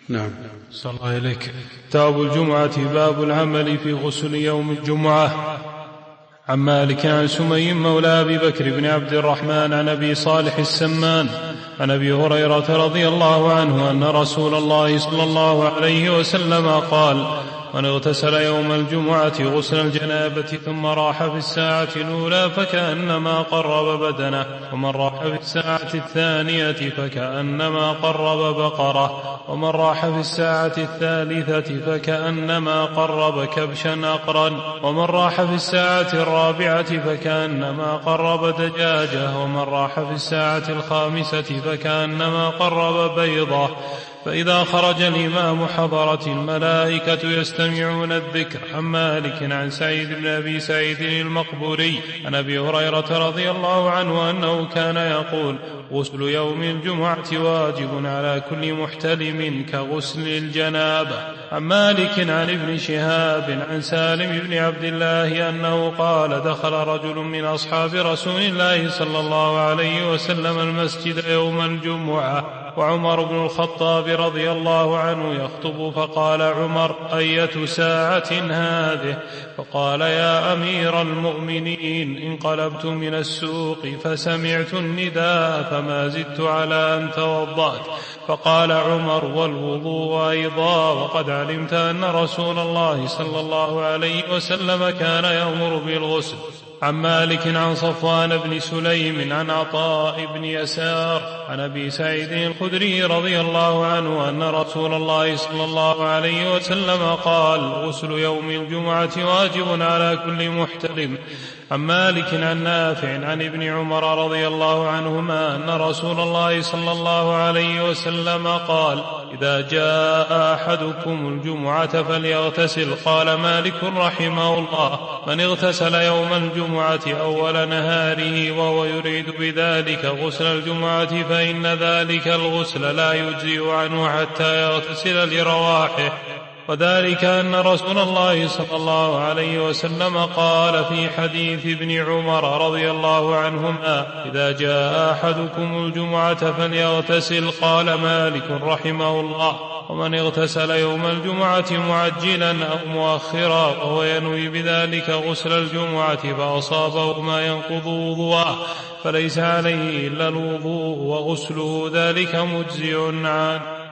نعم. صلى الله إليك. كتاب الجمعة. باب العمل في غسل يوم الجمعة. عن مالك عن سمي مولى أبي بكر بن عبد الرحمن عن أبي صالح السمان عن أبي هريرة رضي الله عنه أن رسول الله صلى الله عليه وسلم قال: من اغتسل يوم الجمعة غسل الجنابة ثم راح في الساعة الأولى فكأنما قرب بدنه، ومن راح في الساعة الثانية فكأنما قرب بقرة، ومن راح في الساعة الثالثة فكأنما قرب كبشا أقرا، ومن راح في الساعة الرابعة فكأنما قرب دجاجة، ومن راح في الساعة الخامسة فكأنما قرب بيضة. فإذا خرج الإمام حضرت الملائكة يستمعون الذكر. عن مالك عن سعيد بن أبي سعيد المقبوري عن أبي هريرة رضي الله عنه أنه كان يقول: غسل يوم الجمعة واجب على كل محتلم كغسل الجنابة. عن مالك عن ابن شهاب عن سالم بن عبد الله أنه قال: دخل رجل من أصحاب رسول الله صلى الله عليه وسلم المسجد يوم الجمعة وعمر بن الخطاب رضي الله عنه يخطب، فقال عمر: أية ساعة هذه؟ فقال: يا أمير المؤمنين، انقلبت من السوق فسمعت النداء فما زدت على أن توضأت. فقال عمر: والوضوء أيضا، وقد علمت أن رسول الله صلى الله عليه وسلم كان يأمر بالغسل. عن مالك عن صفوان بن سليم عن عطاء بن يسار عن أبي سعيد الخدري رضي الله عنه أن رسول الله صلى الله عليه وسلم قال: غسل يوم الجمعة واجب على كل محتلم. عن مالك عن نافع عن ابن عمر رضي الله عنهما أن رسول الله صلى الله عليه وسلم قال: إذا جاء أحدكم الجمعة فليغتسل. قال مالك رحمه الله: من اغتسل يوم الجمعة أول نهاره وهو يريد بذلك غسل الجمعة فإن ذلك الغسل لا يجزئ عنه حتى يغتسل لرواحه. وذلك أن رسول الله صلى الله عليه وسلم قال في حديث ابن عمر رضي الله عنهما: إذا جاء أحدكم الجمعة فليغتسل. قال مالك رحمه الله: ومن اغتسل يوم الجمعة معجلا أو مؤخرا وهو ينوي بذلك غسل الجمعة فأصابه ما ينقض وضوءه فليس عليه إلا الوضوء وغسله ذلك مجزئ عنه.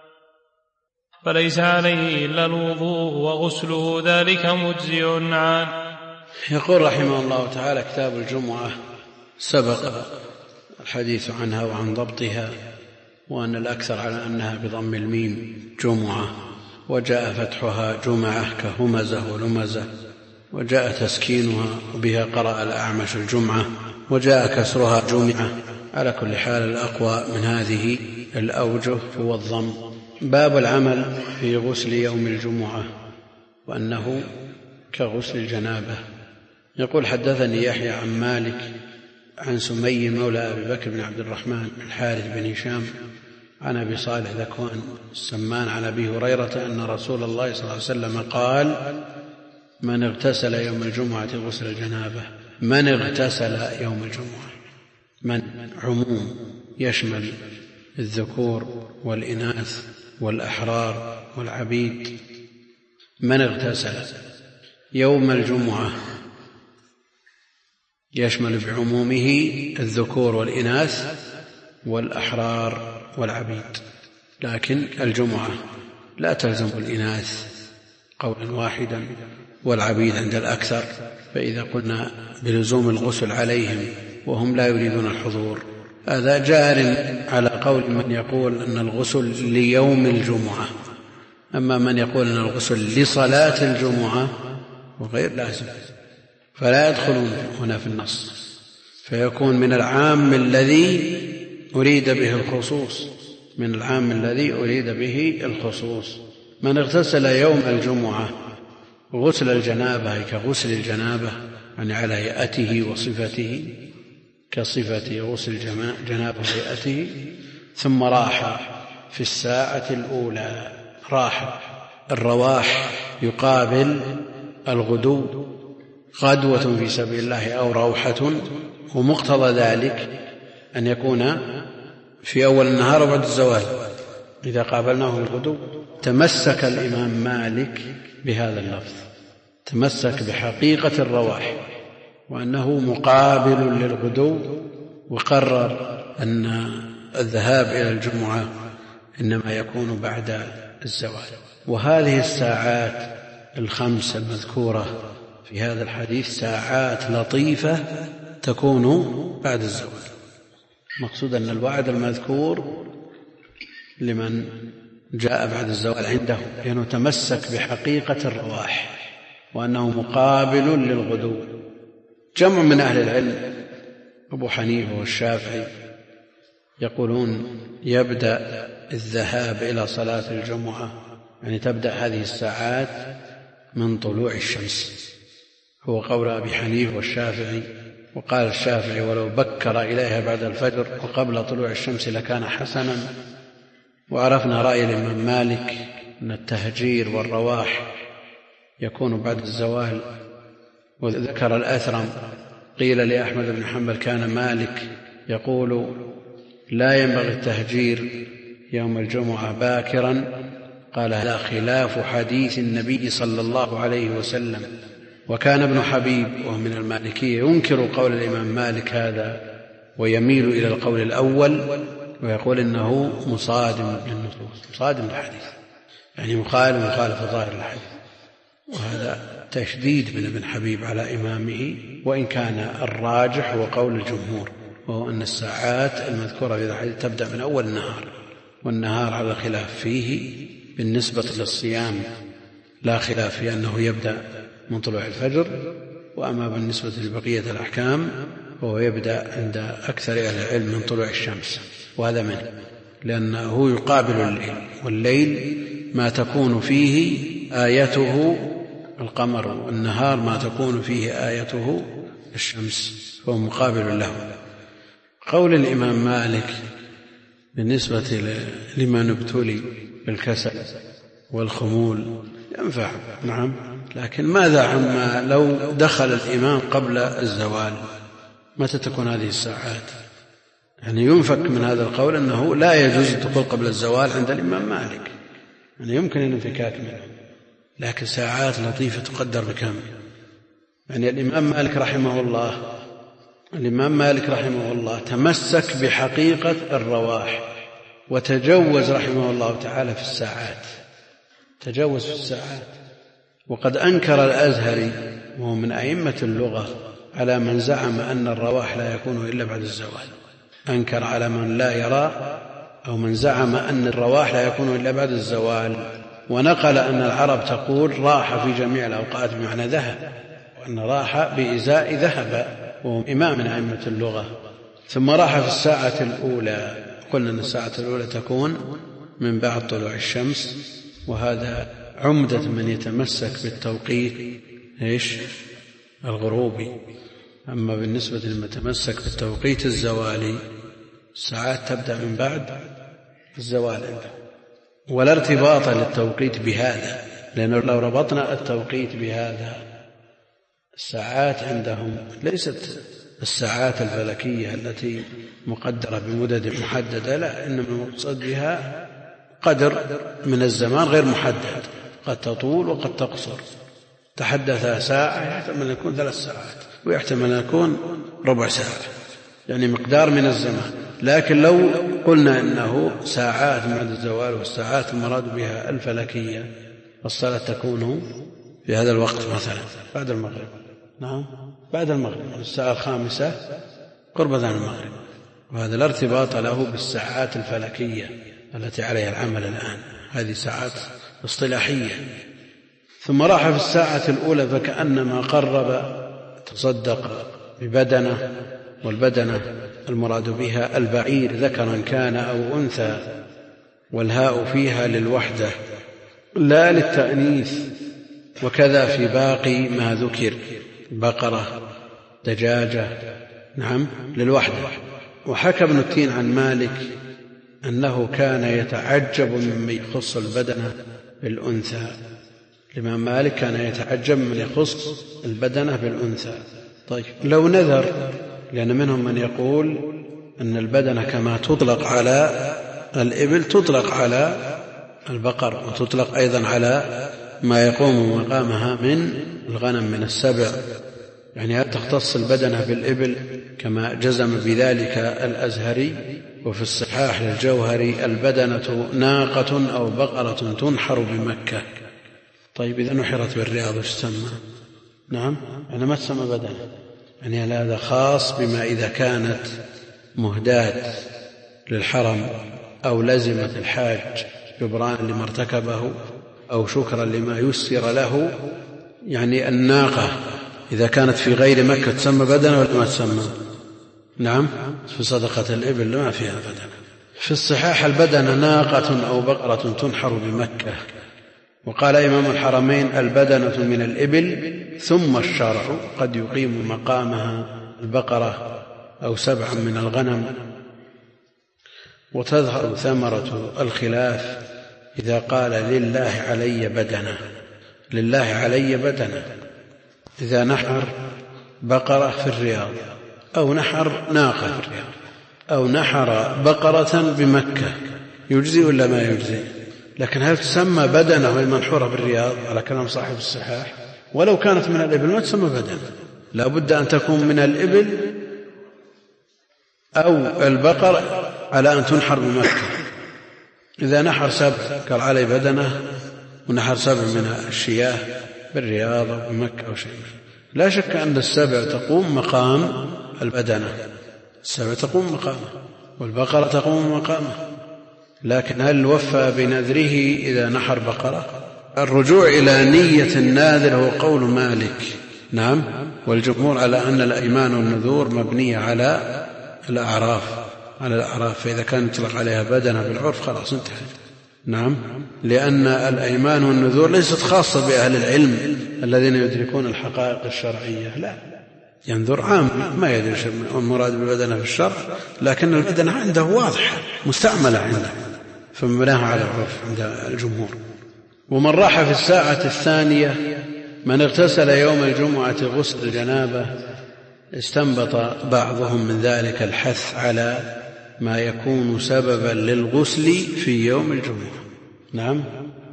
يقول رحمه الله تعالى: كتاب الجمعة. سبق الحديث عنها وعن ضبطها، وأن الأكثر على أنها بضم الميم جمعة، وجاء فتحها جمعة كهمزة ولمزة، وجاء تسكينها وبها قرأ الأعمش الجمعة، وجاء كسرها جمعة. على كل حال الأقوى من هذه الأوجه هو الضم. باب العمل في غسل يوم الجمعة وأنه كغسل الجنابة. يقول: حدثني يحيى عن مالك عن سمي مولى أبي بكر بن عبد الرحمن الحارث بن هشام عن أبي صالح ذكوان السمان عن أبي هريرة أن رسول الله صلى الله عليه وسلم قال: من اغتسل يوم الجمعة غسل الجنابة. من اغتسل يوم الجمعة، من عموم يشمل الذكور والإناث والأحرار والعبيد. من اغتسل يوم الجمعة يشمل بعمومه الذكور والإناث والأحرار والعبيد، لكن الجمعة لا تلزم الإناث قولا واحدا والعبيد عند الأكثر، فإذا قلنا بلزوم الغسل عليهم وهم لا يريدون الحضور هذا جار على قول من يقول أن الغسل ليوم الجمعة. أما من يقول أن الغسل لصلاة الجمعة وغير لازم، فلا يدخلون هنا في النص، فيكون من العام الذي أريد به الخصوص، من العام الذي أريد به الخصوص. من اغتسل يوم الجمعة غسل الجنابة كغسل الجنابة، يعني على هيئته وصفته كصفة غسل جنابة هيئته، ثم راح في الساعة الأولى. راح، الرواح يقابل الغدو، غدوة في سبيل الله أو روحة، ومقتضى ذلك أن يكون في أول النهار وبعد الزوال، إذا قابلناه الغدو تمسك الإمام مالك بهذا اللفظ، تمسك بحقيقة الرواح وأنه مقابل للغدو، وقرر أن الذهاب إلى الجمعة إنما يكون بعد الزوال. وهذه الساعات الخمس المذكورة في هذا الحديث ساعات لطيفة تكون بعد الزوال. مقصود أن الوعد المذكور لمن جاء بعد الزوال عنده، لأنه تمسك بحقيقة الرواح وأنه مقابل للغدو. جمع من أهل العلم أبو حنيفة والشافعي يقولون يبدأ الذهاب إلى صلاة الجمعة، يعني تبدأ هذه الساعات من طلوع الشمس، هو قول أبي حنيفة والشافعي. وقال الشافعي ولو بكر إليها بعد الفجر وقبل طلوع الشمس لكان حسنا. وعرفنا رأي الإمام مالك أن التهجير والرواح يكون بعد الزوال. وذكر الأثرم قيل لأحمد بن حنبل كان مالك يقول لا ينبغي التهجير يوم الجمعة باكرا، قال لا خلاف حديث النبي صلى الله عليه وسلم. وكان ابن حبيب وهو من المالكية ينكر قول الإمام مالك هذا ويميل إلى القول الأول، ويقول إنه مصادم للنصوص، مصادم للحديث، يعني مخالف ظاهر الحديث. وهذا تشديد من ابن حبيب على إمامه، وإن كان الراجح هو قول الجمهور، وهو أن الساعات المذكورة في هذا الحديث تبدأ من أول النهار، والنهار على خلاف فيه. بالنسبة للصيام لا خلاف في أنه يبدأ من طلوع الفجر، وأما بالنسبة لبقية الأحكام فهو يبدأ عند أكثر أهل العلم من طلوع الشمس، وهذا منه، لأنه يقابل الليل، والليل ما تكون فيه آيته القمر، والنهار ما تكون فيه آيته الشمس، فهو مقابل له. قول الإمام مالك بالنسبة لمن ابتلي بالكسل والخمول ينفع، نعم، لكن ماذا عما لو دخل الإمام قبل الزوال؟ متى تكون هذه الساعات؟ يعني ينفك من هذا القول أنه لا يجوز الدخول قبل الزوال عند الإمام مالك، يعني يمكن الانفكاك منه، لكن ساعات لطيفة تقدر بكم؟ يعني الإمام مالك رحمه الله تمسك بحقيقة الرواح، وتجوز رحمه الله تعالى في الساعات، تجوز في الساعات. وقد أنكر الأزهري وهو من أئمة اللغة على من زعم أن الرواح لا يكون إلا بعد الزوال، أنكر على من لا يرى أو من زعم أن الرواح لا يكون إلا بعد الزوال، ونقل أن العرب تقول راح في جميع الأوقات بمعنى ذهب، وأن راح بإزاء ذهب، وهو إمام من أئمة اللغة. ثم راح في الساعة الأولى، قلنا أن الساعة الأولى تكون من بعد طلوع الشمس، وهذا عمدة من يتمسك بالتوقيت الغروبي. أما بالنسبة لمن يتمسك بالتوقيت الزوالي الساعات تبدأ من بعد الزوال عنده، ولا ارتباط للتوقيت بهذا، لأنه لو ربطنا التوقيت بهذا الساعات عندهم ليست الساعات الفلكية التي مقدرة بمدد محددة، لا، إنما المقصود بها قدر من الزمان غير محدد، قد تطول وقد تقصر. تحدث ساعة يحتمل أن يكون 3 ساعات، ويحتمل أن يكون ربع ساعة، يعني مقدار من الزمان. لكن لو قلنا إنه ساعات بعد الزوال، والساعات المراد بها الفلكية، الصلاة تكون في هذا الوقت مثلا بعد المغرب، نعم، بعد المغرب، الساعة 5 قرب ذان المغرب، وهذا لا ارتباط له بالساعات الفلكية التي عليها العمل الآن، هذه ساعات اصطلاحية. ثم راح في الساعة الأولى فكأنما قرب، تصدق ببدنه، والبدنة المراد بها البعير ذكرا كان أو أنثى، والهاء فيها للوحدة لا للتأنيث. وكذا في باقي ما ذكر، بقرة، دجاجة، نعم، للوحدة. وحكى ابن التين عن مالك أنه كان يتعجب ممن يخص البدنة بالأنثى. الإمام مالك كان يتعجب من يخص البدنة بالأنثى. طيب لو نذر، لأن منهم من يقول أن البدنة كما تطلق على الإبل تطلق على البقر، وتطلق أيضا على ما يقوم مقامها من الغنم من السبع، يعني هل تختص البدنة بالإبل كما جزم بذلك الأزهري؟ وفي الصحاح للجوهري: البدنة ناقة أو بقرة تنحر بمكة. طيب إذا نحرت بالرياض وش تسمى؟ نعم، يعني ما تسمى بدنة، يعني هذا خاص بما إذا كانت مهداة للحرم أو لزمت الحاج جبران لما ارتكبه أو شكرا لما يسر له. يعني الناقة إذا كانت في غير مكة تسمى بدنة ولا ما تسمى؟ نعم، في صدقة الإبل ما فيها بدنة. في الصحاح: البدنة ناقة أو بقرة تنحر بمكة. وقال إمام الحرمين: البدنة من الإبل، ثم الشرع قد يقيم مقامها البقرة أو 7 من الغنم. وتظهر ثمرة الخلاف إذا قال: لله علي بدنة. لله علي بدنة إذا نحر بقرة في الرياض، أو نحر ناقة في الرياض، أو نحر بقرة بمكة، يجزي ولا ما يجزي؟ لكن هل تسمى بدنة وهي منحورة بالرياض على كلام صاحب الصحاح؟ ولو كانت من الإبل ما تسمى بدنة، لا بد أن تكون من الإبل أو البقر على أن تنحر بمكة. إذا نحر 7 قال علي بدنة، ونحر 7 من الشياه بالرياض أو بمكة أو شيء، لا شك أن 7 تقوم مقام البدنة، 7 تقوم مقامه، والبقرة تقوم مقامه. لكن هل وفى بنذره إذا نحر بقرة؟ الرجوع إلى نية الناذر هو قول مالك، نعم، والجمهور على أن الأيمان والنذور مبنية على الأعراف، فإذا كان يطلق عليها بدنة بالعرف خلاص انتهت. نعم، لأن الأيمان والنذور ليست خاصة بأهل العلم الذين يدركون الحقائق الشرعية، لا، ينذر عام ما يدري المراد بالبدنة في الشرع، لكن البدنة عنده واضحة مستعملة عنده، فمبناها على العرف عند الجمهور. ومن راح في الساعة الثانية من اغتسل يوم الجمعة غسل الجنابة، استنبط بعضهم من ذلك الحث على ما يكون سببا للغسل في يوم الجمعة. نعم،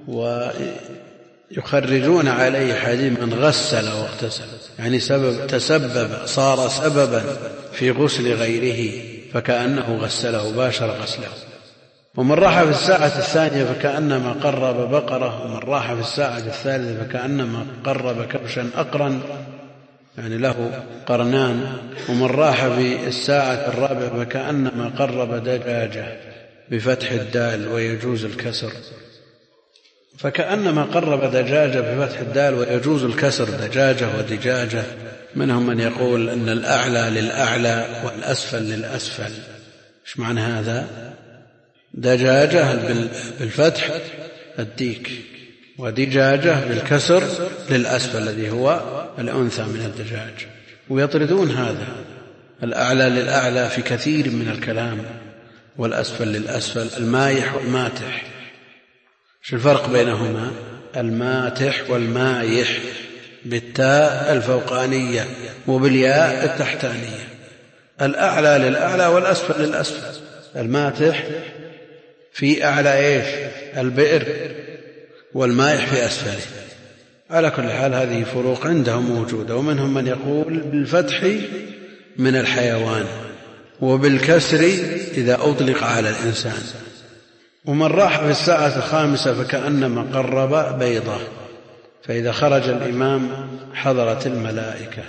ويخرجون عليه حديث من غسل واغتسل، يعني تسبب، صار سببا في غسل غيره فكأنه غسله، باشر غسله. ومن راح في الساعة الثانية فكأنما قرب بقرة، ومن راح في الساعة الثالثة فكأنما قرب كبشا أقرا، يعني له قرنان. ومن راح في الساعة الرابعة فكأنما قرب دجاجة بفتح الدال ويجوز الكسر، فكأنما قرب دجاجة بفتح الدال ويجوز الكسر، دجاجة ودجاجة. منهم من يقول أن الأعلى للأعلى والأسفل للأسفل. إيش معنى هذا؟ دجاجة بالفتح الديك، ودجاجة بالكسر للأسفل الذي هو الأنثى من الدجاج. ويطردون هذا، الأعلى للأعلى في كثير من الكلام، والأسفل للأسفل، المايح والماتح. شو الفرق بينهما؟ الماتح والمايح بالتاء الفوقانية وبالياء التحتانية. الأعلى للأعلى والأسفل للأسفل. الماتح في أعلى البئر، والمائح في أسفله. على كل حال هذه فروق عندهم موجودة. ومنهم من يقول بالفتح من الحيوان، وبالكسر إذا أطلق على الإنسان. ومن راح في الساعة الخامسة فكأنما قرب بيضة، فإذا خرج الإمام حضرت الملائكة،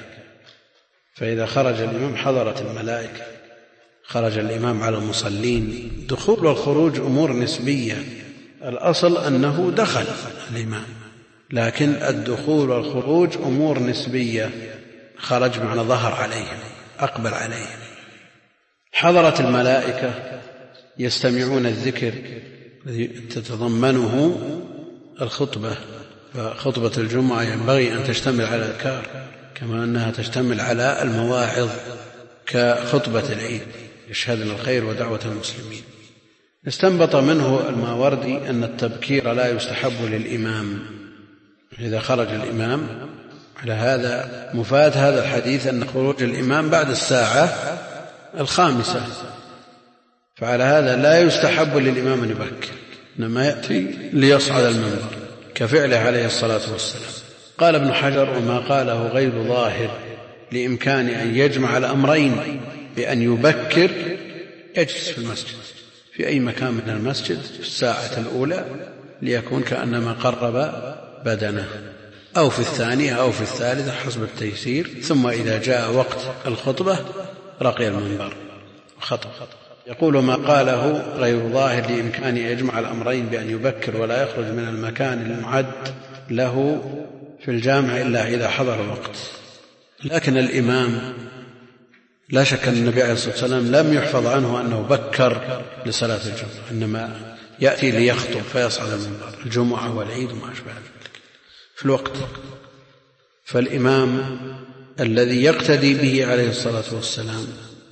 خرج الإمام على المصلين. دخول والخروج أمور نسبية، الأصل أنه دخل الإمام، لكن الدخول والخروج أمور نسبية. خرج معنى ظهر عليهم، أقبل عليهم. حضرت الملائكة يستمعون الذكر الذي تتضمنه الخطبة، فخطبة الجمعة ينبغي أن تشتمل على الأذكار كما أنها تشتمل على المواعظ كخطبة العيد، يشهد الخير ودعوة المسلمين. استنبط منه الماوردي أن التبكير لا يستحب للإمام إذا خرج الإمام. على هذا مفاد هذا الحديث أن خروج الإمام بعد الساعة الخامسة، فعلى هذا لا يستحب للإمام أن يبكر، إنما يأتي ليصعد المنبر كفعله عليه الصلاة والسلام. قال ابن حجر: وما قاله غير ظاهر لإمكان أن يجمع الأمرين بأن يبكر يجلس في المسجد في أي مكان من المسجد في الساعة الأولى ليكون كأنما قرب بدنه، أو في الثانية أو في الثالثة حسب التيسير، ثم إذا جاء وقت الخطبة رقي المنبر خطب. يقول: ما قاله غير ظاهر لإمكان أن يجمع الأمرين بأن يبكر ولا يخرج من المكان المعد له في الجامع إلا إذا حضر الوقت. لكن الإمام لا شك أن النبي عليه الصلاة والسلام لم يحفظ عنه أنه بكر لصلاة الجمعة، إنما يأتي ليخطب فيصعد المنبر الجمعة والعيد وما أشبه ذلك في الوقت. فالإمام الذي يقتدي به عليه الصلاة والسلام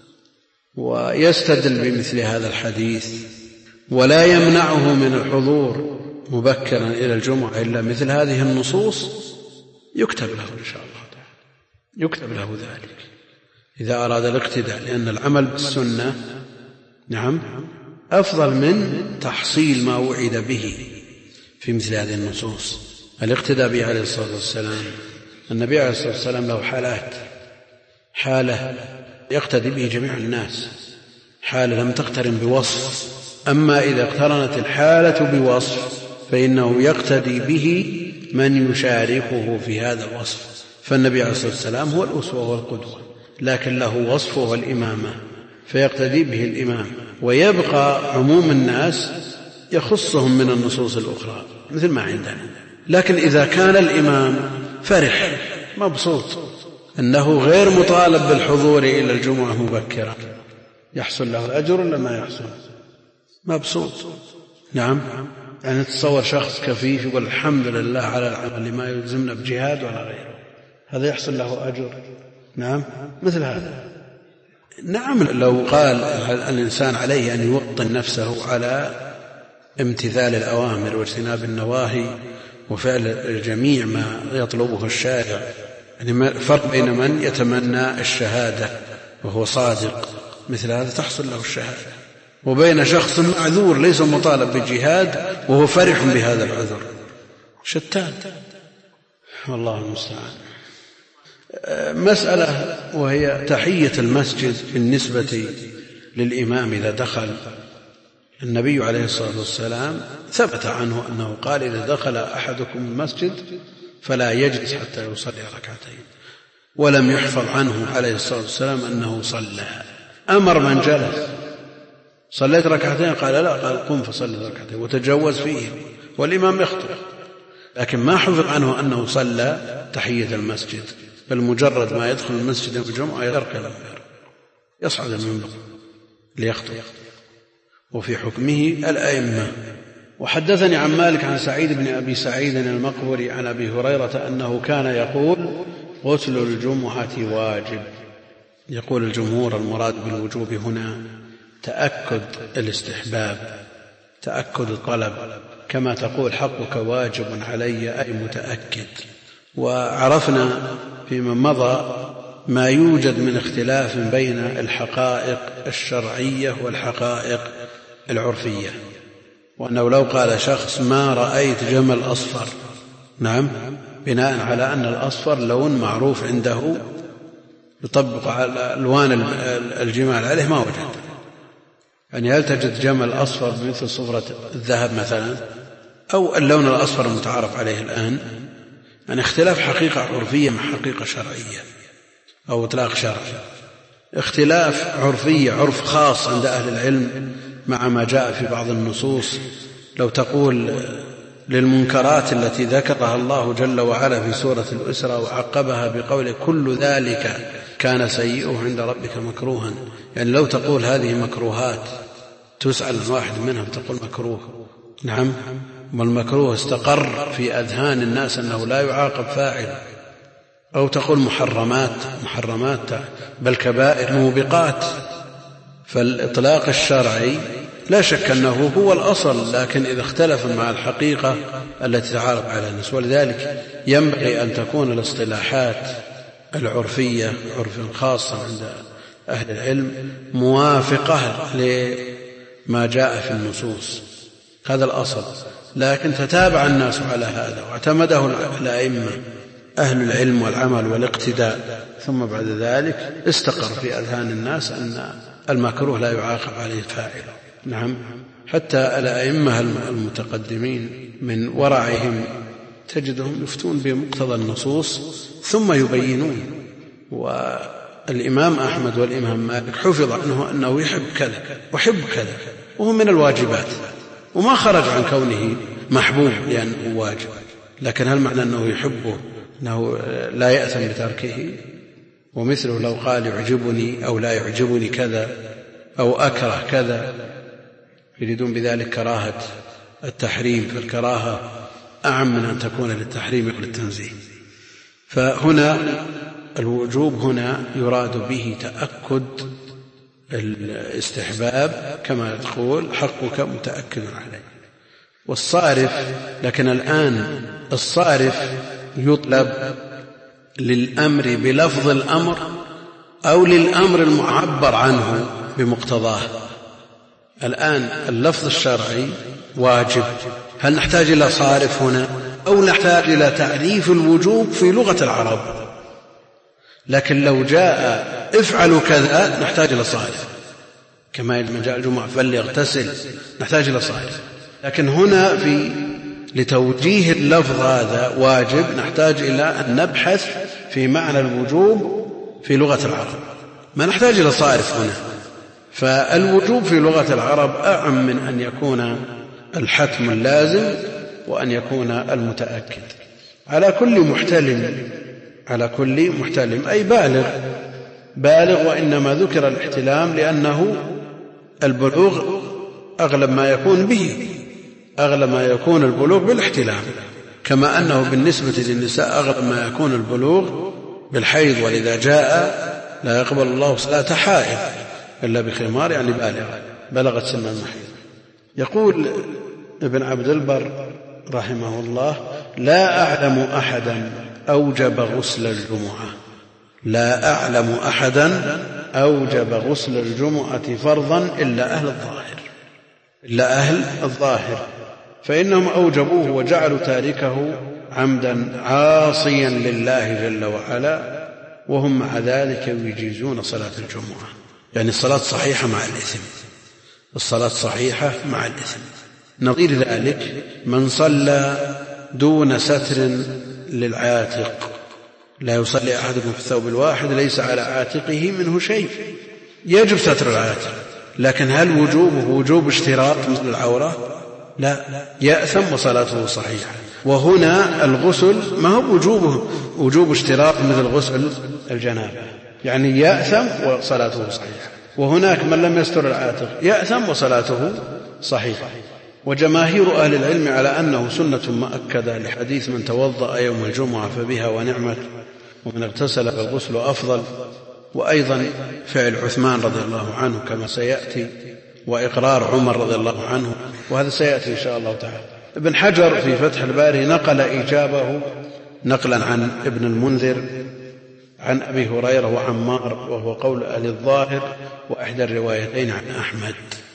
ويستدل بمثل هذا الحديث ولا يمنعه من الحضور مبكرا إلى الجمعة إلا مثل هذه النصوص يكتب له إن شاء الله تعالى، يكتب له ذلك إذا أراد الاقتداء، لأن العمل بالسنة نعم أفضل من تحصيل ما وعد به في مثل هذه النصوص. الاقتداء به عليه الصلاة والسلام، النبي عليه الصلاة والسلام له حالات، حالة يقتدي به جميع الناس، حالة لم تقترن بوصف، أما إذا اقترنت الحالة بوصف فإنه يقتدي به من يشاركه في هذا الوصف. فالنبي عليه الصلاة والسلام هو الأسوة والقدوة، لكن له وصفه والإمامة فيقتدي به الإمام، ويبقى عموم الناس يخصهم من النصوص الأخرى مثل ما عندنا. لكن إذا كان الإمام فرح مبسوط أنه غير مطالب بالحضور إلى الجمعة مبكرا يحصل له أجر ولا ما يحصل؟ مبسوط. نعم، يعني تصور شخص كفيف يقول الحمد لله على العمل ما يلزمنا بجهاد ولا غيره، هذا يحصل له أجر؟ نعم، مثل هذا. نعم، لو قال الإنسان عليه أن يوطن نفسه على امتثال الأوامر واجتناب النواهي وفعل الجميع ما يطلبه الشارع، يعني فرق بين من يتمنى الشهادة وهو صادق مثل هذا تحصل له الشهادة، وبين شخص معذور ليس مطالب بجهاد وهو فرح بهذا العذر، شتان، والله المستعان. مسألة وهي تحية المسجد بالنسبة للإمام إذا دخل. النبي عليه الصلاة والسلام ثبت عنه أنه قال: إذا دخل أحدكم المسجد فلا يجلس حتى يصلي ركعتين. ولم يحفظ عنه عليه الصلاة والسلام أنه صلى، أمر من جلس: صليت ركعتين؟ قال لا، قال قم فصلي ركعتين، وتجوز فيه والإمام يخطب. لكن ما حفظ عنه أنه صلى تحية المسجد، بل مجرد ما يدخل المسجد يوم الجمعة يركع المنبر يصعد المنبر ليخطب، وفي حكمه الأئمة. وحدثني عن مالك عن سعيد بن أبي سعيد المقبري عن أبي هريرة أنه كان يقول: غسل الجمعة واجب. يقول الجمهور المراد بالوجوب هنا تأكد الاستحباب، تأكد الطلب، كما تقول حقك واجب علي أي متأكد. وعرفنا فيما مضى ما يوجد من اختلاف بين الحقائق الشرعية والحقائق العرفية، وأنه لو قال شخص ما رأيت جمل أصفر، نعم، بناء على أن الأصفر لون معروف عنده يطبق على ألوان الجمال عليه، ما وجد. يعني هل تجد جمل أصفر مثل صفرة الذهب مثلا، أو اللون الأصفر المتعارف عليه الآن؟ يعني اختلاف حقيقة عرفية مع حقيقة شرعية أو إطلاق شرعي، اختلاف عرفية، عرف خاص عند أهل العلم مع ما جاء في بعض النصوص. لو تقول للمنكرات التي ذكرها الله جل وعلا في سورة الإسراء وعقبها بقول كل ذلك كان سيئه عند ربك مكروها، يعني لو تقول هذه مكروهات تسأل واحد منهم تقول مكروه، نعم، والمكروه استقر في أذهان الناس أنه لا يعاقب فاعل. أو تقول محرمات بل كبائر موبقات. فالإطلاق الشرعي لا شك أنه هو الأصل، لكن إذا اختلف مع الحقيقة التي تعارف على الناس، ولذلك ينبغي أن تكون الاصطلاحات العرفية عرفا خاصا عند أهل العلم موافقة ما جاء في النصوص، هذا الأصل. لكن تتابع الناس على هذا واعتمده الأئمة أهل العلم والعمل والاقتداء، ثم بعد ذلك استقر في أذهان الناس أن المكروه لا يعاقب عليه فاعله. نعم، حتى الأئمة المتقدمين من ورعهم تجدهم يفتون بمقتضى النصوص ثم يبينون. والإمام أحمد والإمام مالك حفظ عنه أنه يحب كذا ويحب كذا، وهو من الواجبات، وما خرج عن كونه محبوب لأنه واجب. لكن هل معنى أنه يحبه أنه لا يأثم بتركه؟ ومثله لو قال يعجبني أو لا يعجبني كذا أو أكره كذا، يريدون بذلك كراهة التحريم، فالكراهة أعم من أن تكون للتحريم وللتنزيه. فهنا الوجوب هنا يراد به تأكد الاستحباب، كما تقول حقك متأكد عليه. والصارف، لكن الآن الصارف يطلب للأمر بلفظ الأمر أو للأمر المعبر عنه بمقتضاه. الآن اللفظ الشرعي واجب، هل نحتاج إلى صارف هنا أو نحتاج إلى تعريف الوجوب في لغة العرب؟ لكن لو جاء افعلوا كذا نحتاج إلى صارف، كما لما جاء الجمعة فليغتسل نحتاج إلى صارف. لكن هنا لتوجيه اللفظ هذا واجب نحتاج إلى أن نبحث في معنى الوجوب في لغة العرب، ما نحتاج إلى صارف هنا. فالوجوب في لغة العرب أعم من أن يكون الحتم اللازم وأن يكون المتأكد. على كل محتلم أي بالغ، وإنما ذكر الاحتلام لأنه البلوغ أغلب ما يكون البلوغ بالاحتلام، كما أنه بالنسبة للنساء أغلب ما يكون البلوغ بالحيض. ولذا جاء لا يقبل الله صلاة حائض إلا بخمار، يعني بلغت سن المحيض. يقول ابن عبد البر رحمه الله: لا أعلم أحدا أوجب غسل الجمعة فرضا إلا أهل الظاهر، فإنهم أوجبوه وجعلوا تاركه عمدا عاصيا لله جل وعلا، وهم مع ذلك يجيزون صلاة الجمعة. يعني الصلاة صحيحة مع الإثم. نظير ذلك من صلى دون ستر للعاتق، لا يصلي أحدكم في الثوب الواحد ليس على عاتقه منه شيء، يجب ستر العاتق، لكن هل وجوبه وجوب اشتراط مثل العورة؟ لا، يأثم وصلاته صحيحة. وهنا الغسل ما هو وجوب اشتراط مثل غسل الجنابة، يعني يأثم وصلاته صحيحة. وهناك من لم يستر العاتق يأثم وصلاته صحيحة. وجماهير أهل العلم على أنه سنة مؤكدة لحديث من توضأ يوم الجمعة فبها ونعمت، ومن اغتسل فالغسل أفضل. وأيضا فعل عثمان رضي الله عنه كما سيأتي، وإقرار عمر رضي الله عنه، وهذا سيأتي إن شاء الله تعالى. ابن حجر في فتح الباري نقل إيجابه نقلا عن ابن المنذر عن أبي هريرة وعمار، وهو قول أهل الظاهر وإحدى الروايتين عن أحمد.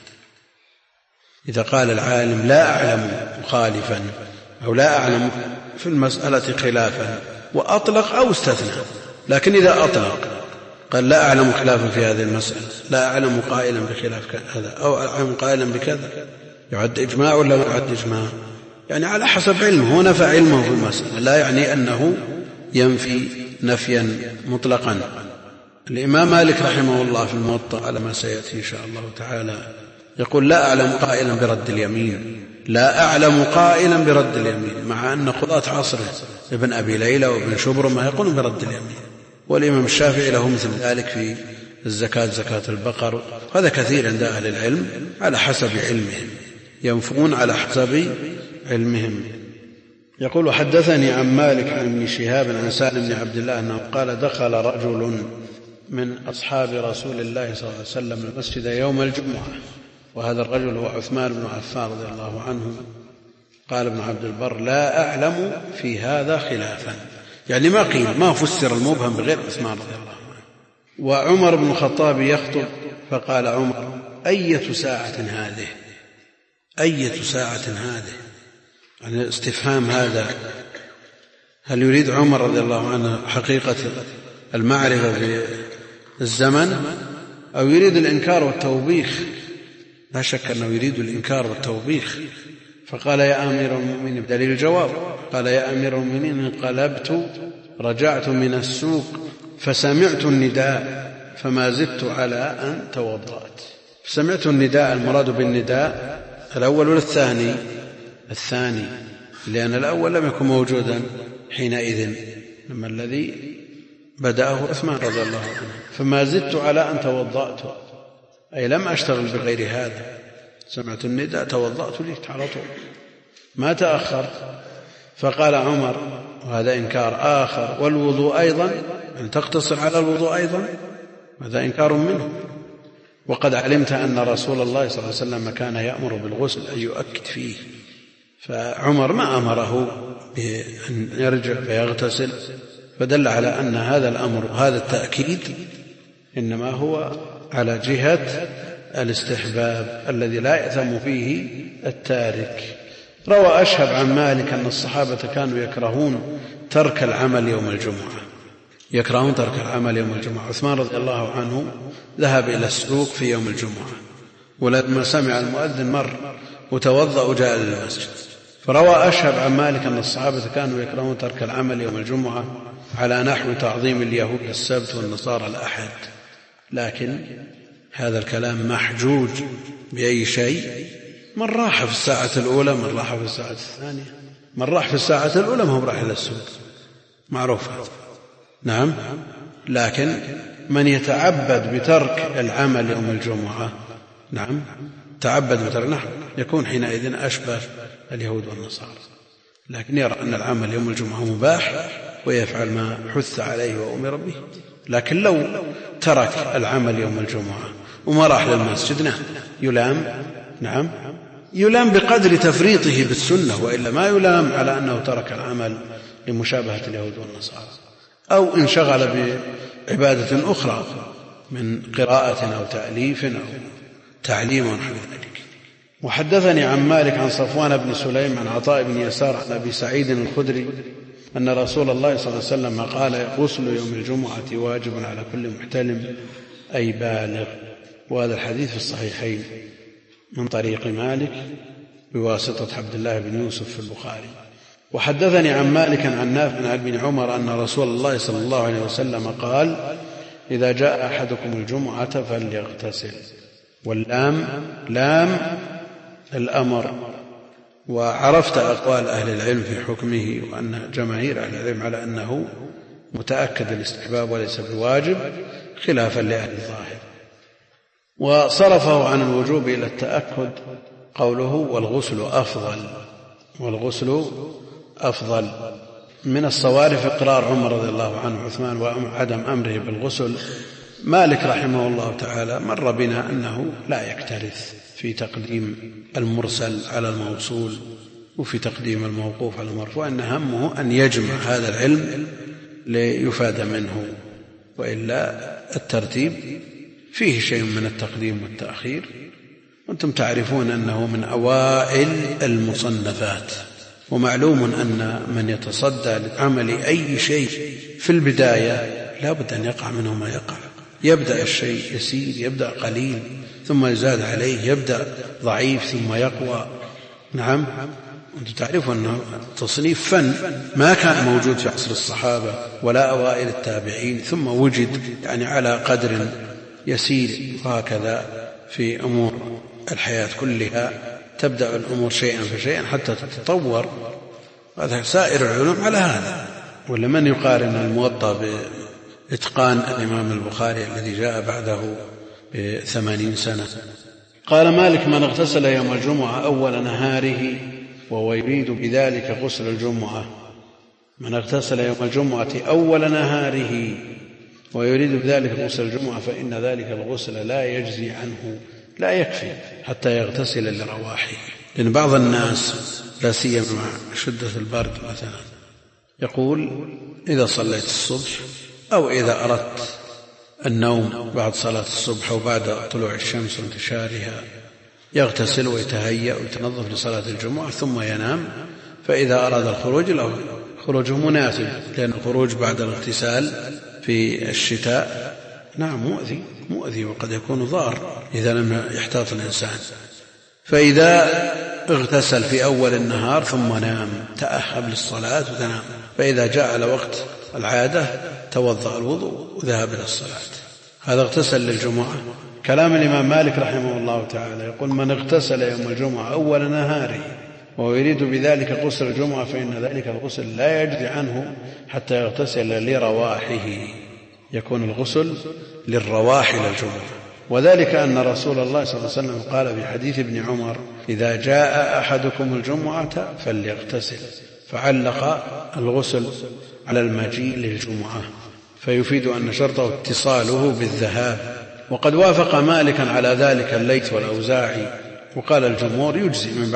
إذا قال العالم لا أعلم مخالفا أو لا أعلم في المسألة خلافا وأطلق أو استثنى، لكن إذا أطلق قال لا أعلم خلافا في هذه المسألة، لا أعلم قائلا بخلاف كذا أو أعلم قائلا بكذا، يعد إجماع ولا ما يعد إجماع؟ يعني على حسب علمه، هو نفى علمه في المسألة، لا يعني أنه ينفي نفيا مطلقا. الإمام مالك رحمه الله في الموطأ على ما سيأتي إن شاء الله تعالى يقول لا أعلم قائلا برد اليمين، لا أعلم قائلا برد اليمين، مع أن قضاة عصره ابن أبي ليلى وابن شبرمة يقولون برد اليمين. والإمام الشافعي له مثل ذلك في الزكاة، زكاة البقر. هذا كثير عند أهل العلم على حسب علمهم، ينفون على حسب علمهم. يقول حدثني عن مالك عن ابن شهاب عن سالم بن عبد الله أنه قال دخل رجل من أصحاب رسول الله صلى الله عليه وسلم المسجد يوم الجمعة، وهذا الرجل هو عثمان بن عفان رضي الله عنه. قال ابن عبد البر لا أعلم في هذا خلافا، يعني ما قيل، ما فسر المبهم بغير عثمان رضي الله عنه. وعمر بن الخطاب يخطب فقال عمر أية ساعة هذه؟ أية ساعة هذه؟ يعني الاستفهام هذا هل يريد عمر رضي الله عنه حقيقة المعرفة في الزمن أو يريد الإنكار والتوبيخ؟ لا شك أنه يريد الإنكار والتوبيخ. فقال يا أمير المؤمنين بدليل الجواب، قال يا أمير المؤمنين انقلبت رجعت من السوق فسمعت النداء فما زدت على أن توضأت. سمعت النداء، المراد بالنداء الأول ولا الثاني؟ الثاني، لأن الأول لم يكن موجودا حينئذ لما الذي بدأه عثمان رضي الله عنه. فما زدت على أن توضأت، أي لم أشتغل بغير هذا، سمعت النداء توضأت ليت على طول ما تأخر. فقال عمر وهذا إنكار آخر والوضوء أيضا، أن تقتصر على الوضوء أيضا، هذا إنكار منه. وقد علمت أن رسول الله صلى الله عليه وسلم كان يأمر بالغسل أن يؤكد فيه، فعمر ما أمره بأن يرجع فيغتسل، فدل على أن هذا الأمر وهذا التأكيد إنما هو على جهة الاستحباب الذي لا يأثم فيه التارك. روى أشهب عن مالك أن الصحابة كانوا يكرهون ترك العمل يوم الجمعة، يكرهون ترك العمل يوم الجمعة. عثمان رضي الله عنه ذهب إلى السوق في يوم الجمعة، ولما سمع المؤذن مر وتوضأ وجاء للمسجد. فروى أشهب عن مالك أن الصحابة كانوا يكرهون ترك العمل يوم الجمعة على نحو تعظيم اليهود السبت والنصارى الأحد. لكن هذا الكلام محجوج بأي شيء؟ من راح في الساعة الأولى، من راح في الساعة الثانية، من راح في الساعة الأولى ما هو راح إلى السوق، معروف. نعم، لكن من يتعبد بترك العمل يوم الجمعة، نعم تعبد بترك، نحن يكون حينئذ أشبه اليهود والنصارى. لكن يرى أن العمل يوم الجمعة مباح ويفعل ما حث عليه وأمر به. لكن لو ترك العمل يوم الجمعة وما راح للمسجد، نعم يلام، نعم يلام بقدر تفريطه بالسنة، وإلا ما يلام على أنه ترك العمل لمشابهة اليهود والنصارى، أو انشغل بعبادة أخرى من قراءة أو تأليف أو تعليم ونحو ذلك. وحدثني عن مالك عن صفوان بن سليم عن عطاء بن يسار عن أبي سعيد الخدري أن رسول الله صلى الله عليه وسلم قال غسل يوم الجمعة واجب على كل محتلم أي بالغ. وهذا الحديث في الصحيحين من طريق مالك بواسطة عبد الله بن يوسف في البخاري. وحدثني عن مالك عن نافع عن ابن عمر أن رسول الله صلى الله عليه وسلم قال إذا جاء أحدكم الجمعة فليغتسل. واللام لام الأمر. وعرفت أقوال أهل العلم في حكمه، وأن جماهير أهل العلم على أنه متأكد الاستحباب وليس بواجب، خلافا لأهل الظاهر. وصرفه عن الوجوب إلى التأكد قوله والغسل أفضل، والغسل أفضل. من الصوارف إقرار عمر رضي الله عنه عثمان وعدم أمره بالغسل. مالك رحمه الله تعالى مر بنا أنه لا يكترث في تقديم المرسل على الموصول وفي تقديم الموقوف على المرفوع، أن همه أن يجمع هذا العلم ليفاد منه، وإلا الترتيب فيه شيء من التقديم والتأخير. وأنتم تعرفون أنه من أوائل المصنفات، ومعلوم أن من يتصدى لعمل أي شيء في البداية لا بد أن يقع منه ما يقع. يبدأ الشيء يسير، يبدأ قليل ثم يزاد عليه، يبدأ ضعيف ثم يقوى. نعم، أنتم تعرفون أنه تصنيف فن ما كان موجود في عصر الصحابة ولا أوائل التابعين، ثم وجد يعني على قدر يسير. وهكذا في أمور الحياة كلها تبدأ الأمور شيئا فشيئا حتى تتطور. هذا سائر العلوم على هذا. ولمن يقارن الموطأ بإتقان الإمام البخاري الذي جاء بعده ب80 سنة. قال مالك من اغتسل يوم الجمعة أول نهاره وهو يريد بذلك غسل الجمعة، من اغتسل يوم الجمعة أول نهاره ويريد بذلك غسل الجمعة فإن ذلك الغسل لا يجزي عنه، لا يكفي حتى يغتسل لرواحه. لأن بعض الناس لا سيما مع شدة البرد مثلا يقول إذا صليت الصبح أو إذا أردت النوم بعد صلاة الصبح وبعد طلوع الشمس وانتشارها يغتسل ويتهيأ ويتنظف لصلاة الجمعة ثم ينام. فإذا أراد الخروج خروجه مناسب، لأن الخروج بعد الاغتسال في الشتاء نعم مؤذي وقد يكون ضار إذا لم يحتاط الإنسان. فإذا اغتسل في أول النهار ثم نام تأهب للصلاة وتنام، فإذا جاء على وقت العادة توضأ الوضوء وذهب إلى الصلاة. هذا اغتسل للجمعة. كلام الإمام مالك رحمه الله تعالى يقول: من اغتسل يوم الجمعة أول نهاره وهو يريد بذلك غسل الجمعة فإن ذلك الغسل لا يجزي عنه حتى يغتسل لرواحه، يكون الغسل للرواح للجمعة. وذلك أن رسول الله صلى الله عليه وسلم قال في حديث ابن عمر: إذا جاء أحدكم الجمعة فليغتسل، فعلق الغسل على المجيء للجمعة، فيفيد أن شرطه اتصاله بالذهاب. وقد وافق مالكا على ذلك الليث والأوزاعي، وقال الجمهور يجزئ من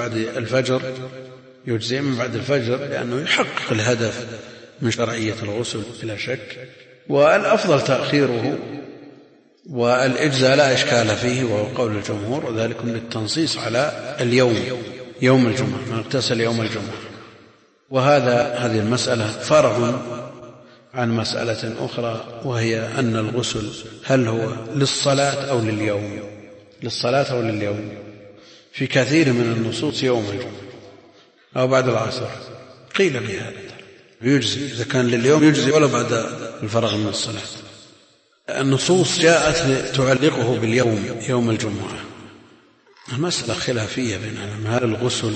بعد الفجر لأنه يحقق الهدف من شرعية الغسل بلا شك، والأفضل تأخيره، والإجزاء لا إشكال فيه وهو قول الجمهور، وذلك للتنصيص على يوم الجمعة، من اغتسل يوم الجمعة. هذه المسألة فرع عن مسألة أخرى، وهي أن الغسل هل هو للصلاة أو لليوم. في كثير من النصوص يوم الجمعة أو بعد العصر قيل بهذا يجزي، إذا كان لليوم يجزي ولا بعد الفراغ من الصلاة. النصوص جاءت تعلقه باليوم، يوم الجمعة. المسألة خلافية بين هل الغسل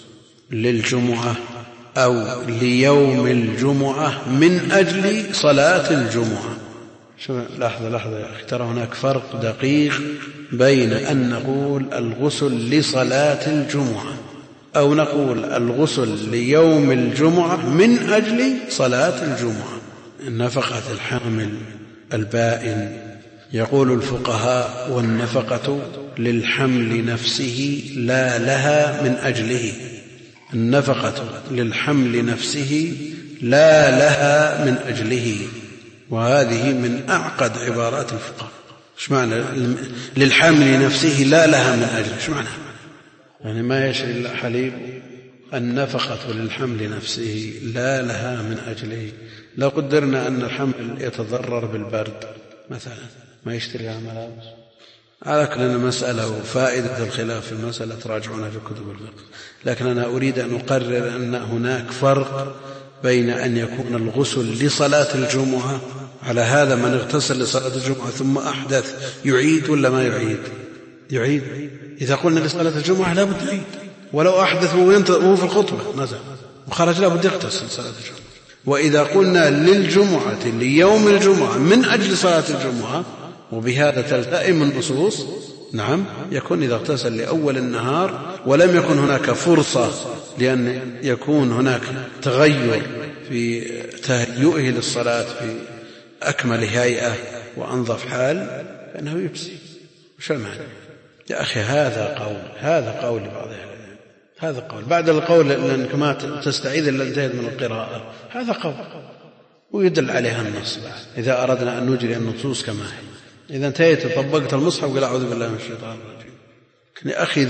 للجمعة أو ليوم الجمعة من أجل صلاة الجمعة. لحظة يا أخي، ترى هناك فرق دقيق بين أن نقول الغسل لصلاة الجمعة أو نقول الغسل ليوم الجمعة من أجل صلاة الجمعة. النفقة الحامل البائن، يقول الفقهاء: والنفقة للحمل نفسه لا لها من أجله. النفقة للحمل نفسه لا لها من أجله، وهذه من أعقد عبارات الفقهاء. ايش معنى للحمل نفسه لا لها من أجله؟ ايش معنى؟ يعني ما يشري إلا حليب. النفقة للحمل نفسه لا لها من أجله. لو قدرنا أن الحمل يتضرر بالبرد مثلا ما يشتري لها ملابس. على كل مسألة وفائدة الخلاف في المسألة تراجعونها في كتب الفقه، لكن أنا أريد أن أقرر أن هناك فرق بين أن يكون الغسل لصلاة الجمعة، على هذا من اغتسل لصلاة الجمعة ثم أحدث يعيد ولا ما يعيد؟ إذا قلنا لصلاة الجمعة لا بد يعيد، ولو أحدث وهو في الخطبة نزل وخرج لا بد يغتسل صلاة الجمعة. وإذا قلنا للجمعة ليوم الجمعة من أجل صلاة الجمعة، وبهذا تلتئم النصوص، نعم يكون إذا اغتسل لأول النهار ولم يكن هناك فرصة لأن يكون هناك تغير في تهيئه للصلاة في أكمل هيئة وأنظف حال، فإنه يجزي. وش المعنى يا أخي؟ هذا قول بعض هذا قول بعد القول لأنك ما تستعيذ إلا انتهت من القراءة، هذا قول ويدل عليها النص. إذا أردنا أن نجري النصوص كما هي، إذا انتهيت طبقت المصحف وقال أعوذ بالله من الشيطان الرجيم. يا أخي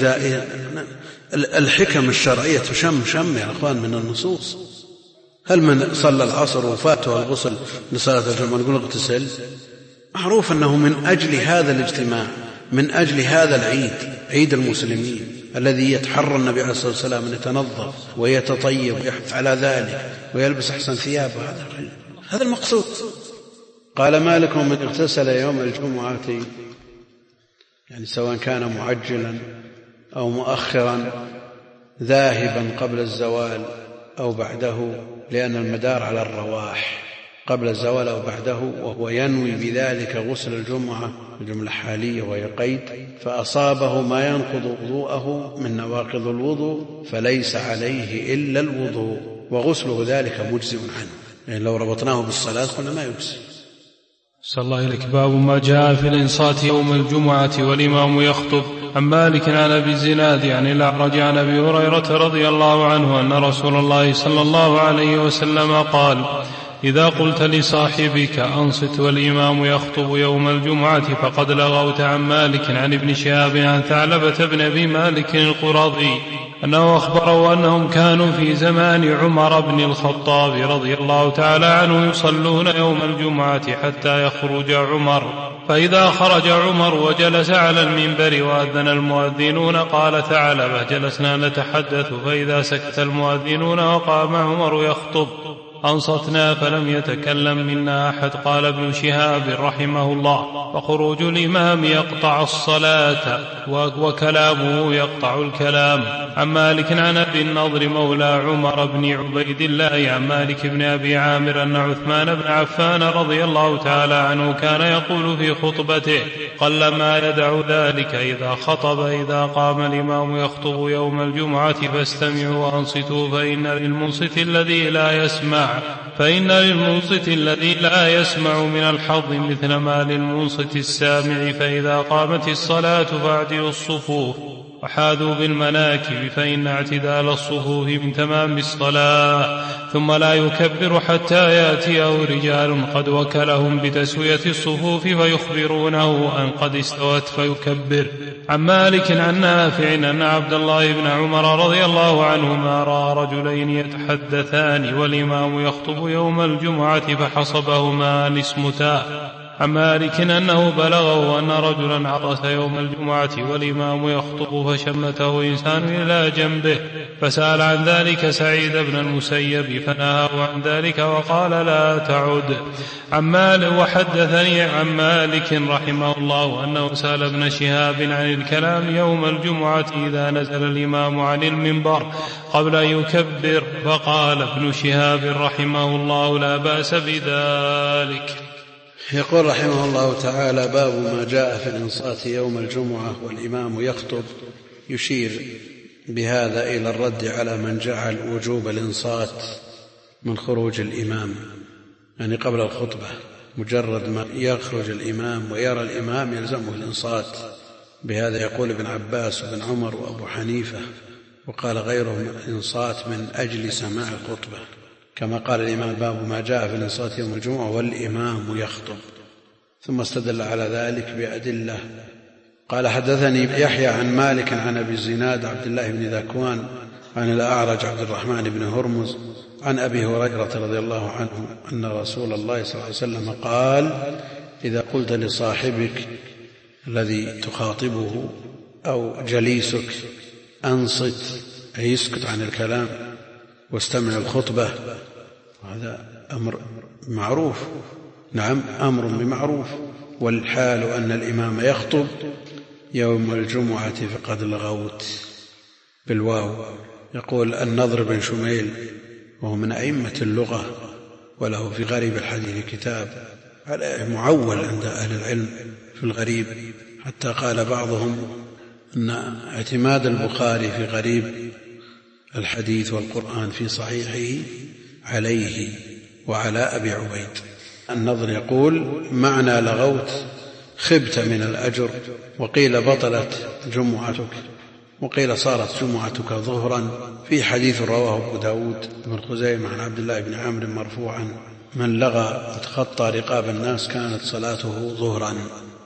الحكم الشرعية تشم يا أخوان من النصوص. هل من صلى العصر وفاته الغسل لصلاة الجمعة نقول اغتسل؟ معروف أنه من أجل هذا الاجتماع، من أجل هذا العيد، عيد المسلمين الذي يتحرى النبي عليه الصلاة والسلام أن يتنظف ويتطيب ويحث على ذلك ويلبس أحسن ثياب، هذا المقصود. قال مالك: من اغتسل يوم الجمعة، يعني سواء كان معجلا أو مؤخرا، ذاهبا قبل الزوال أو بعده، لأن المدار على الرواح، قبل الزوال أو بعده، وهو ينوي بذلك غسل الجمعة، الجملة حالية وهي قيد، فأصابه ما ينقض وضوءه من نواقض الوضوء فليس عليه إلا الوضوء، وغسله ذلك مجزئ عنه. يعني لو ربطناه بالصلاة قلنا ما يجزي. صلى الله إليك. باب ما جاء في الإنصات يوم الجمعة والإمام يخطب. عن مالك عن أبي الزناد عن الأعرج عن أبي هريرة رضي الله عنه أن رسول الله صلى الله عليه وسلم قال: إذا قلت لصاحبك أنصت والإمام يخطب يوم الجمعة فقد لغوت. عن مالك عن ابن شهاب عن ثعلبة بن أبي مالك القرظي أنه أخبره أنهم كانوا في زمان عمر بن الخطاب رضي الله تعالى عنه يصلون يوم الجمعة حتى يخرج عمر، فإذا خرج عمر وجلس على المنبر وأذن المؤذنون قال ثعلبة جلسنا نتحدث، فإذا سكت المؤذنون وقام عمر يخطب أنصتنا فلم يتكلم منا أحد. قال ابن شهاب رحمه الله: فخروج الإمام يقطع الصلاة وكلامه يقطع الكلام. عن مالك عن أبي النضر مولى عمر بن عبيد الله عن مالك بن أبي عامر أن عثمان بن عفان رضي الله تعالى عنه كان يقول في خطبته: قلما يدع ذلك إذا خطب: إذا قام الإمام يخطب يوم الجمعة فاستمعوا وأنصتوا فإن للمنصت الذي لا يسمع من الحظ مثل ما للمنصت السامع. فإذا قامت الصلاة فاعدلوا الصفوف وحاذوا بالمناكب، فإن اعتدال الصفوف من تمام الصلاة. ثم لا يكبر حتى يأتيه رجال قد وكلهم بتسوية الصفوف فيخبرونه أن قد استوت فيكبر. عن مالك عن نافع أن عبد الله بن عمر رضي الله عنهما رأى رجلين يتحدثان والإمام يخطب يوم الجمعة فحصبهما أن اسمتا. عن مالك أنه بلغه أن رجلا عطس يوم الجمعة والإمام يخطب فشمته إنسان إلى جنبه، فسأل عن ذلك سعيد بن المسيب فنهاه عن ذلك وقال: لا تعد. وحدثني عن مالك رحمه الله أنه سأل ابن شهاب عن الكلام يوم الجمعة إذا نزل الإمام عن المنبر قبل أن يكبر، فقال ابن شهاب رحمه الله: لا بأس بذلك. يقول رحمه الله تعالى: باب ما جاء في الإنصات يوم الجمعة والإمام يخطب. يشير بهذا إلى الرد على من جعل وجوب الإنصات من خروج الإمام، يعني قبل الخطبة، مجرد ما يخرج الإمام ويرى الإمام يلزمه الإنصات. بهذا يقول ابن عباس وابن عمر وأبو حنيفة، وقال غيرهم: الإنصات من أجل سماع الخطبة، كما قال الإمام: باب ما جاء في الإنصات يوم الجمعة والإمام يخطب. ثم استدل على ذلك بأدلة. قال: حدثني يحيى عن مالك عن أبي الزناد عبد الله بن ذكوان عن الأعرج عبد الرحمن بن هرمز عن أبي هريرة رضي الله عنه أن رسول الله صلى الله عليه وسلم قال: إذا قلت لصاحبك الذي تخاطبه أو جليسك أنصت، أي يسكت عن الكلام واستمع الخطبة، هذا أمر معروف. نعم، أمر بمعروف. والحال أن الإمام يخطب يوم الجمعة فقد لغوت بالواو. يقول النضر بن شميل وهو من أئمة اللغة وله في غريب الحديث كتاب معول عند أهل العلم في الغريب، حتى قال بعضهم أن اعتماد البخاري في غريب الحديث والقرآن في صحيحه عليه وعلى أبي عبيد. النضر يقول: معنى لغوت خبت من الأجر، وقيل بطلت جمعتك، وقيل صارت جمعتك ظهرا. في حديث رواه أبو داود بن خزيمة عن عبد الله بن عمرو مرفوعا: من لغى وتخطى رقاب الناس كانت صلاته ظهرا.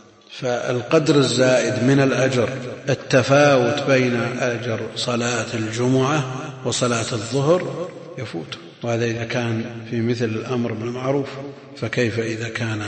فالقدر الزائد من الأجر التفاوت بين أجر صلاة الجمعة وصلاة الظهر يفوت، وهذا إذا كان في مثل الأمر بالمعروف، فكيف إذا كان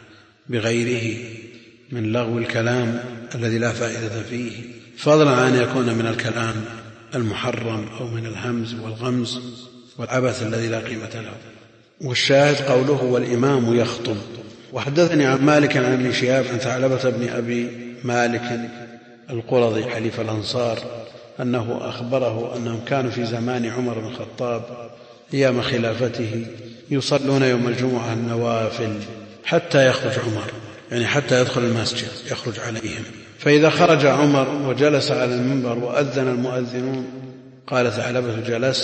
بغيره من لغو الكلام الذي لا فائدة فيه، فضلا عن أن يكون من الكلام المحرم أو من الهمز والغمز والعبث الذي لا قيمة له. والشاهد قوله: والإمام يخطب. وحدثني عن مالك عن ابن شهاب عن ثعلبة بن أبي مالك القرظي حليف الأنصار أنه أخبره أنهم كانوا في زمان عمر بن الخطاب أيام خلافته يصلون يوم الجمعة النوافل حتى يخرج عمر، يعني حتى يدخل المسجد يخرج عليهم. فإذا خرج عمر وجلس على المنبر وأذن المؤذنون قال ثعلبة: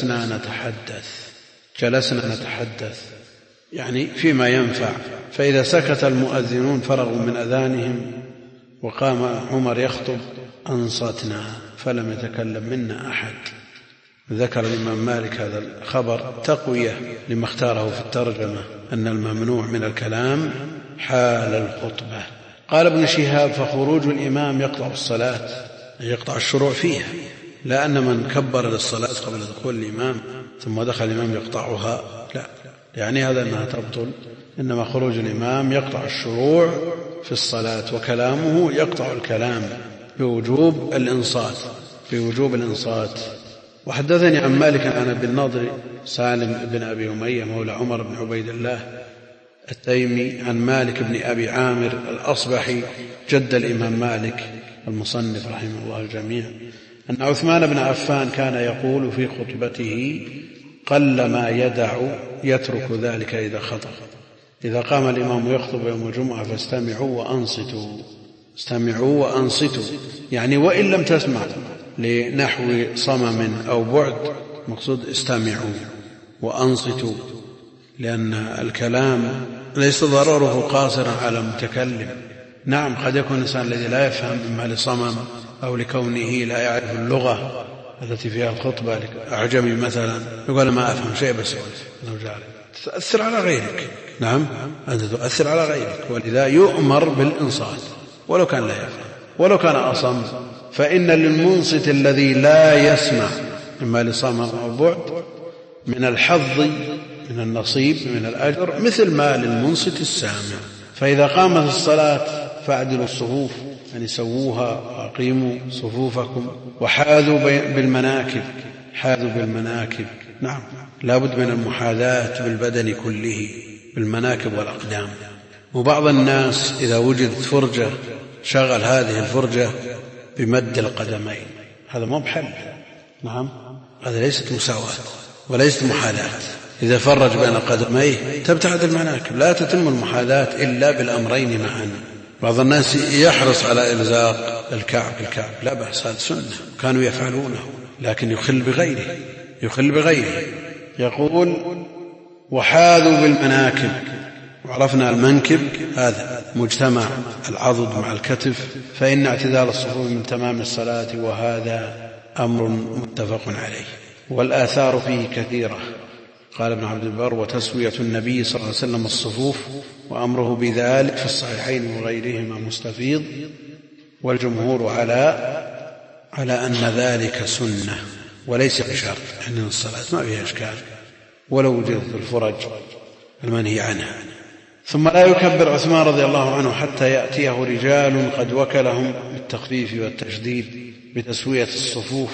جلسنا نتحدث، يعني فيما ينفع. فإذا سكت المؤذنون فرغوا من أذانهم وقام عمر يخطب أنصتنا فلم يتكلم منا أحد. ذكر الإمام مالك هذا الخبر تقوية لما اختاره في الترجمة أن الممنوع من الكلام حال الخطبة. قال ابن شهاب: فخروج الإمام يقطع الصلاة، يقطع الشروع فيها، لا أن من كبر للصلاة قبل دخول الإمام ثم دخل الإمام يقطعها، لا، يعني هذا أنها تبطل، إنما خروج الإمام يقطع الشروع في الصلاة، وكلامه يقطع الكلام بوجوب الإنصات. وحدثني عن مالك عن أبي النضر سالم بن أبي أمية مولى عمر بن عبيد الله التيمي عن مالك بن أبي عامر الأصبحي جد الإمام مالك المصنف رحمه الله الجميع أن عثمان بن عفان كان يقول في خطبته: قل ما يترك ذلك إذا خطب. إذا قام الإمام يخطب يوم الجمعة فاستمعوا وأنصتوا، يعني وإن لم تسمع لنحو صمم أو بعد، مقصود استمعوا وأنصتوا، لأن الكلام ليس ضرره قاصرا على المتكلم. نعم، قد يكون الإنسان الذي لا يفهم إما لصمم أو لكونه لا يعرف اللغة التي فيها الخطبة، أعجمي مثلا، يقول ما أفهم شيء بس تؤثر على غيرك. نعم، أنت تؤثر على غيرك، ولذا يؤمر بالإنصات ولو كان لا يفهم، ولو كان أصم، فإن للمنصت الذي لا يسمع إما لصمم أو بعد من الحظ، من النصيب، من الأجر مثل ما للمنصت السامع. فإذا قامت الصلاة فاعدلوا الصفوف، يعني سووها وأقيموا صفوفكم، وحاذوا بالمناكب. نعم، لا بد من المحاذاة بالبدن كله، بالمناكب والأقدام. وبعض الناس إذا وجدت فرجة شغل هذه الفرجة بمد القدمين، هذا مو بحل. نعم، هذا ليست مساواة وليست محاذاة. إذا فرج بين قدميه تبتعد المناكب، لا تتم المحاذاة إلا بالأمرين معا. بعض الناس يحرص على إلزاق الكعب، لا بأس، هذا سنة كانوا يفعلونه، لكن يخل بغيره. يقول: وحاذوا بالمناكب، وعرفنا المنكب هذا مجتمع العضد مع الكتف، فإن اعتدال الصفوف من تمام الصلاة، وهذا أمر متفق عليه، والآثار فيه كثيرة. قال ابن عبد البر: وتسوية النبي صلى الله عليه وسلم الصفوف وأمره بذلك في الصحيحين وغيرهما مستفيض، والجمهور على أن ذلك سنة وليس بشرط، يعني الصلاة ما فيها إشكال ولو وجدت الفرج المنهي عنها. ثم لا يكبر عثمان رضي الله عنه حتى يأتيه رجال قد وكلهم بالتخفيف والتشديد بتسوية الصفوف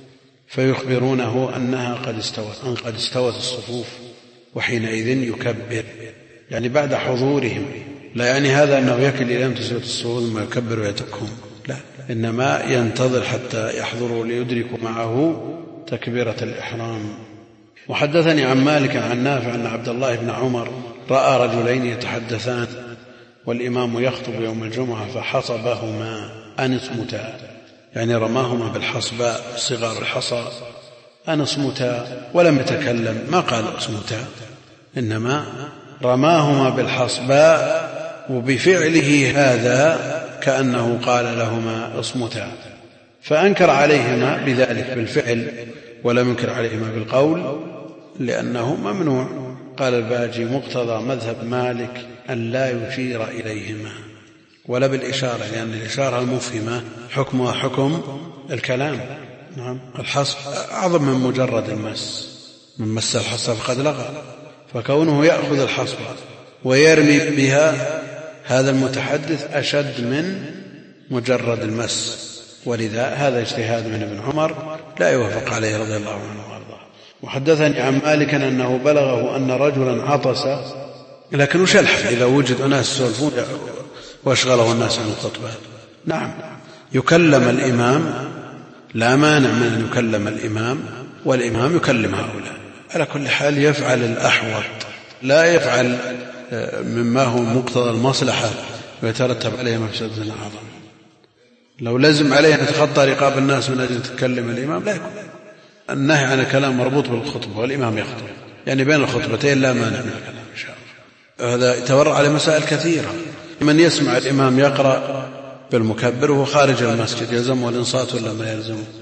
فيخبرونه أنها قد استوت الصفوف، وحينئذ يكبر، يعني بعد حضورهم. لا يعني هذا أنه يكل إلى أن تسوية الصفوف ثم يكبر ويتركهم، لا، إنما ينتظر حتى يحضروا ليدركوا معه تكبيرة الإحرام. وحدثني عن مالك عن نافع أن عبد الله بن عمر رأى رجلين يتحدثان والإمام يخطب يوم الجمعة فحصبهما أن اصمتا، يعني رماهما بالحصباء صغار الحصى، أن اصمتا، ولم يتكلم، ما قال اصمتا، إنما رماهما بالحصباء، وبفعله هذا كأنه قال لهما اصمتا، فأنكر عليهما بذلك بالفعل ولم ينكر عليهما بالقول لأنه ممنوع. قال الباجي: مقتضى مذهب مالك أن لا يشير إليهما ولا بالإشارة، لأن الإشارة المفهمة حكمها حكم الكلام. نعم، الحصب أعظم من مجرد المس، من مس الحصى فقد لغى، فكونه يأخذ الحصبة ويرمي بها هذا المتحدث أشد من مجرد المس، ولذا هذا اجتهاد من ابن عمر لا يوافق عليه رضي الله عنه وارضاه. وحدثني عن مالك أنه بلغه أن رجلا عطس، لكن وش الحل إذا وجد أناس يسولفون واشغله الناس عن الخطبة؟ نعم، يكلم الإمام، لا مانع من أن يكلم الإمام، والإمام يكلم هؤلاء. على كل حال يفعل الأحوط، لا يفعل مما هو مقتضى المصلحة ويترتب عليه مفسدة أعظم. لو لزم عليه أن يتخطى رقاب الناس من أجل تكلم الإمام لا يكون. النهي عن الكلام مربوط بالخطبة والإمام يخطب، يعني بين الخطبتين لا مانع من الكلام إن شاء الله. هذا يتورع على مسائل كثيرة. من يسمع الإمام يقرأ بالمكبر وهو خارج المسجد يلزمه الإنصات ولا ما يلزمه؟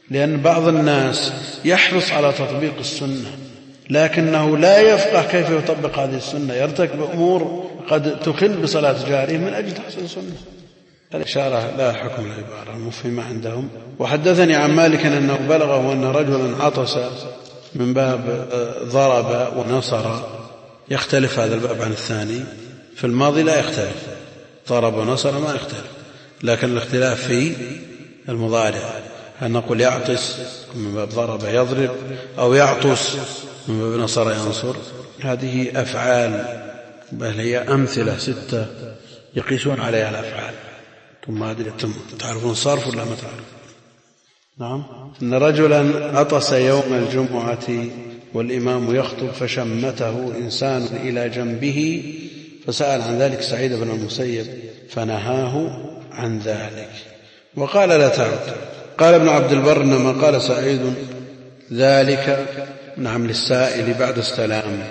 لأن بعض الناس يحرص على تطبيق السنة لكنه لا يفقه كيف يطبق هذه السنة، يرتكب أمور قد تخل بصلاة جاره من أجل تحصيل السنة. الإشارة لا حكم العبارة المفهمة عندهم. وحدثني عن مالك أنه بلغه أن رجلا عطس من باب ضرب ونصر. يختلف هذا الباب عن الثاني، في الماضي لا يختلف، ضرب ونصر ما يختلف، لكن الاختلاف في المضارع، هل نقول يعطس من باب ضرب يضرب أو يعطس من باب نصر ينصر. هذه أفعال، بل هي أمثلة 6 يقيسون عليها الأفعال. ثم أدري تعرفون الصرف ولا ما تعرف؟ نعم. إن رجلا عطس يوم الجمعة والإمام يخطب فشمته إنسان إلى جنبه فسأل عن ذلك سعيد بن المسيب فنهاه عن ذلك وقال لا تعد. قال ابن عبد البر إنما قال سعيد ذلك نعم للسائل بعد السلام،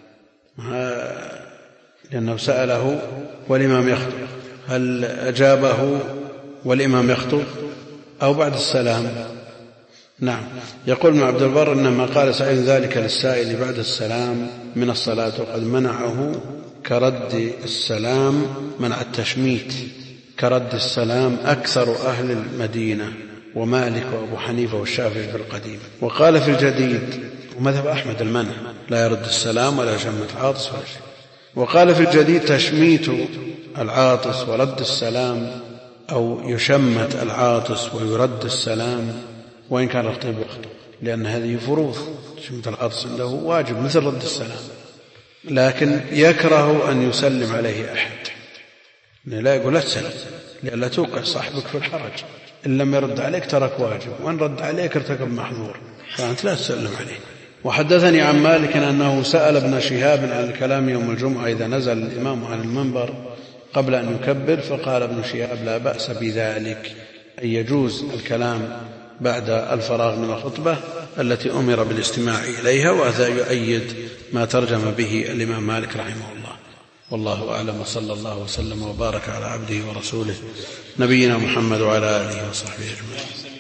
لأنه سأله والإمام يخطب، هل أجابه والإمام يخطب أو بعد السلام؟ نعم. يقول ابن عبد البر إنما قال سعيد ذلك للسائل بعد السلام من الصلاة وقد منعه كرد السلام، منع التشميت كرد السلام أكثر أهل المدينة ومالك وأبو حنيفة والشافعي في القديم. وقال في الجديد ومذهب أحمد المنع، لا يرد السلام ولا يشمت عاطس ولا شيء. وقال في الجديد تشميت العاطس ورد السلام، أو يشمت العاطس ويرد السلام وإن كان الخطيب يخطب، لأن هذه فروض. تشميت العاطس عنده واجب مثل رد السلام، لكن يكره أن يسلم عليه أحد، لا يقول لا تسلم لئلا توقع صاحبك في الحرج، إن لم يرد عليك ترك واجب، وإن رد عليك ارتكب محظور، فأنت لا تسلم عليه. وحدثني عن مالك أنه سأل ابن شهاب عن الكلام يوم الجمعة إذا نزل الإمام عن المنبر قبل أن يكبر، فقال ابن شهاب لا بأس بذلك، أي يجوز الكلام بعد الفراغ من الخطبة التي أمر بالاستماع إليها، وهذا يؤيد ما ترجم به الإمام مالك رحمه الله. والله أعلم، وصلى الله وسلم وبارك على عبده ورسوله نبينا محمد وعلى آله وصحبه أجمعين.